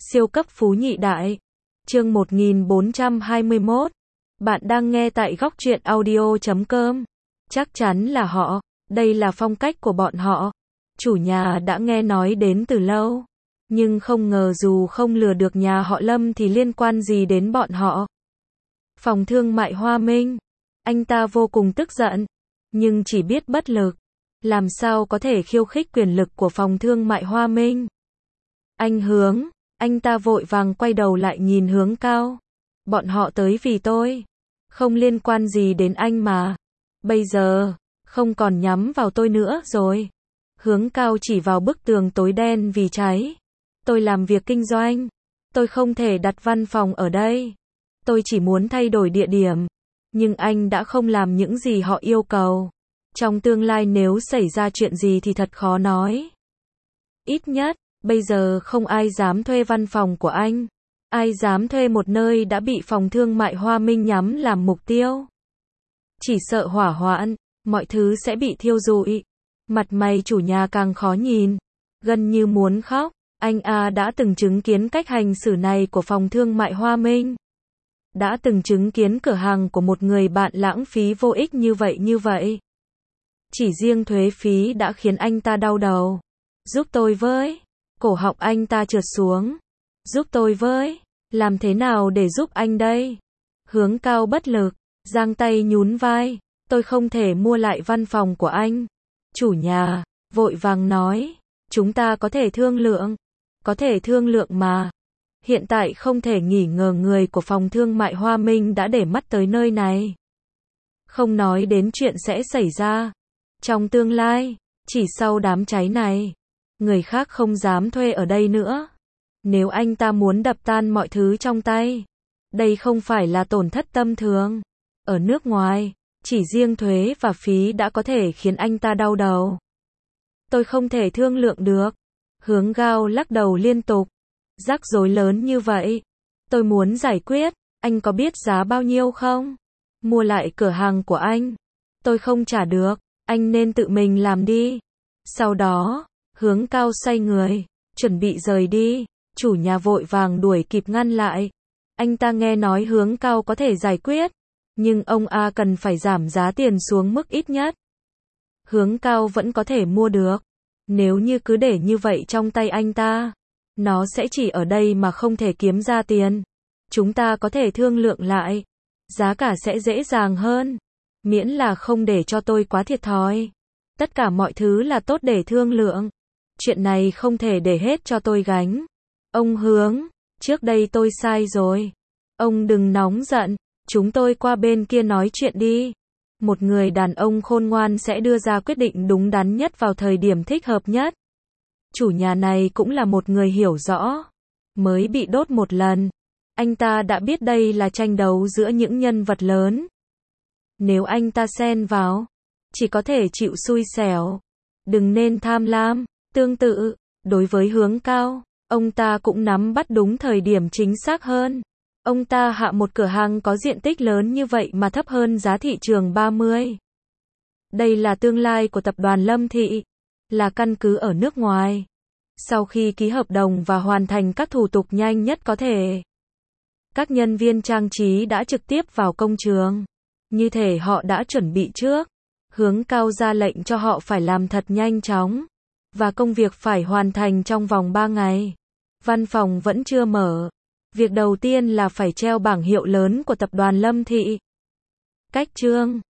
Siêu cấp phú nhị đại. Chương 1421. Bạn đang nghe tại góc truyện audio.com. Chắc chắn là họ, đây là phong cách của bọn họ. Chủ nhà đã nghe nói đến từ lâu, nhưng không ngờ dù không lừa được nhà họ Lâm thì liên quan gì đến bọn họ. Phòng thương mại Hoa Minh. Anh ta vô cùng tức giận, nhưng chỉ biết bất lực. Làm sao có thể khiêu khích quyền lực của phòng thương mại Hoa Minh? Anh Hướng, anh ta vội vàng quay đầu lại nhìn Hướng Cao. Bọn họ tới vì tôi, không liên quan gì đến anh mà. Bây giờ, không còn nhắm vào tôi nữa rồi. Hướng Cao chỉ vào bức tường tối đen vì cháy. Tôi làm việc kinh doanh, tôi không thể đặt văn phòng ở đây. Tôi chỉ muốn thay đổi địa điểm, nhưng anh đã không làm những gì họ yêu cầu. Trong tương lai nếu xảy ra chuyện gì thì thật khó nói. Ít nhất, bây giờ không ai dám thuê văn phòng của anh. Ai dám thuê một nơi đã bị phòng thương mại Hoa Minh nhắm làm mục tiêu. Chỉ sợ hỏa hoạn, mọi thứ sẽ bị thiêu rụi. Mặt mày chủ nhà càng khó nhìn, gần như muốn khóc. Anh đã từng chứng kiến cách hành xử này của phòng thương mại Hoa Minh. Đã từng chứng kiến cửa hàng của một người bạn lãng phí vô ích như vậy. Chỉ riêng thuế phí đã khiến anh ta đau đầu. Giúp tôi với. Cổ họng anh ta trượt xuống. Giúp tôi với. Làm thế nào để giúp anh đây? Hướng Cao bất lực, giang tay nhún vai. Tôi không thể mua lại văn phòng của anh. Chủ nhà vội vàng nói. Chúng ta có thể thương lượng. Có thể thương lượng mà. Hiện tại không thể nghi ngờ người của phòng thương mại Hoa Minh đã để mắt tới nơi này. Không nói đến chuyện sẽ xảy ra trong tương lai, chỉ sau đám cháy này, người khác không dám thuê ở đây nữa. Nếu anh ta muốn đập tan mọi thứ trong tay, đây không phải là tổn thất tâm thường. Ở nước ngoài, chỉ riêng thuế và phí đã có thể khiến anh ta đau đầu. Tôi không thể thương lượng được. Hướng Cao lắc đầu liên tục. Rắc rối lớn như vậy, tôi muốn giải quyết. Anh có biết giá bao nhiêu không? Mua lại cửa hàng của anh, tôi không trả được. Anh nên tự mình làm đi. Sau đó, Hướng Cao xoay người, chuẩn bị rời đi. Chủ nhà vội vàng đuổi kịp ngăn lại. Anh ta nghe nói Hướng Cao có thể giải quyết, nhưng ông cần phải giảm giá tiền xuống mức ít nhất. Hướng Cao vẫn có thể mua được. Nếu như cứ để như vậy trong tay anh ta, nó sẽ chỉ ở đây mà không thể kiếm ra tiền. Chúng ta có thể thương lượng lại. Giá cả sẽ dễ dàng hơn. Miễn là không để cho tôi quá thiệt thòi. Tất cả mọi thứ là tốt để thương lượng. Chuyện này không thể để hết cho tôi gánh. Ông Hướng, trước đây tôi sai rồi. Ông đừng nóng giận. Chúng tôi qua bên kia nói chuyện đi. Một người đàn ông khôn ngoan sẽ đưa ra quyết định đúng đắn nhất vào thời điểm thích hợp nhất. Chủ nhà này cũng là một người hiểu rõ. Mới bị đốt một lần, anh ta đã biết đây là tranh đấu giữa những nhân vật lớn. Nếu anh ta xen vào, chỉ có thể chịu xui xẻo. Đừng nên tham lam. Tương tự, đối với Hướng Cao, ông ta cũng nắm bắt đúng thời điểm chính xác hơn. Ông ta hạ một cửa hàng có diện tích lớn như vậy mà thấp hơn giá thị trường 30. Đây là tương lai của tập đoàn Lâm Thị, là căn cứ ở nước ngoài. Sau khi ký hợp đồng và hoàn thành các thủ tục nhanh nhất có thể, các nhân viên trang trí đã trực tiếp vào công trường. Như thể họ đã chuẩn bị trước. Hướng Cao ra lệnh cho họ phải làm thật nhanh chóng. Và công việc phải hoàn thành trong vòng 3 ngày. Văn phòng vẫn chưa mở. Việc đầu tiên là phải treo bảng hiệu lớn của tập đoàn Lâm Thị. Cách chương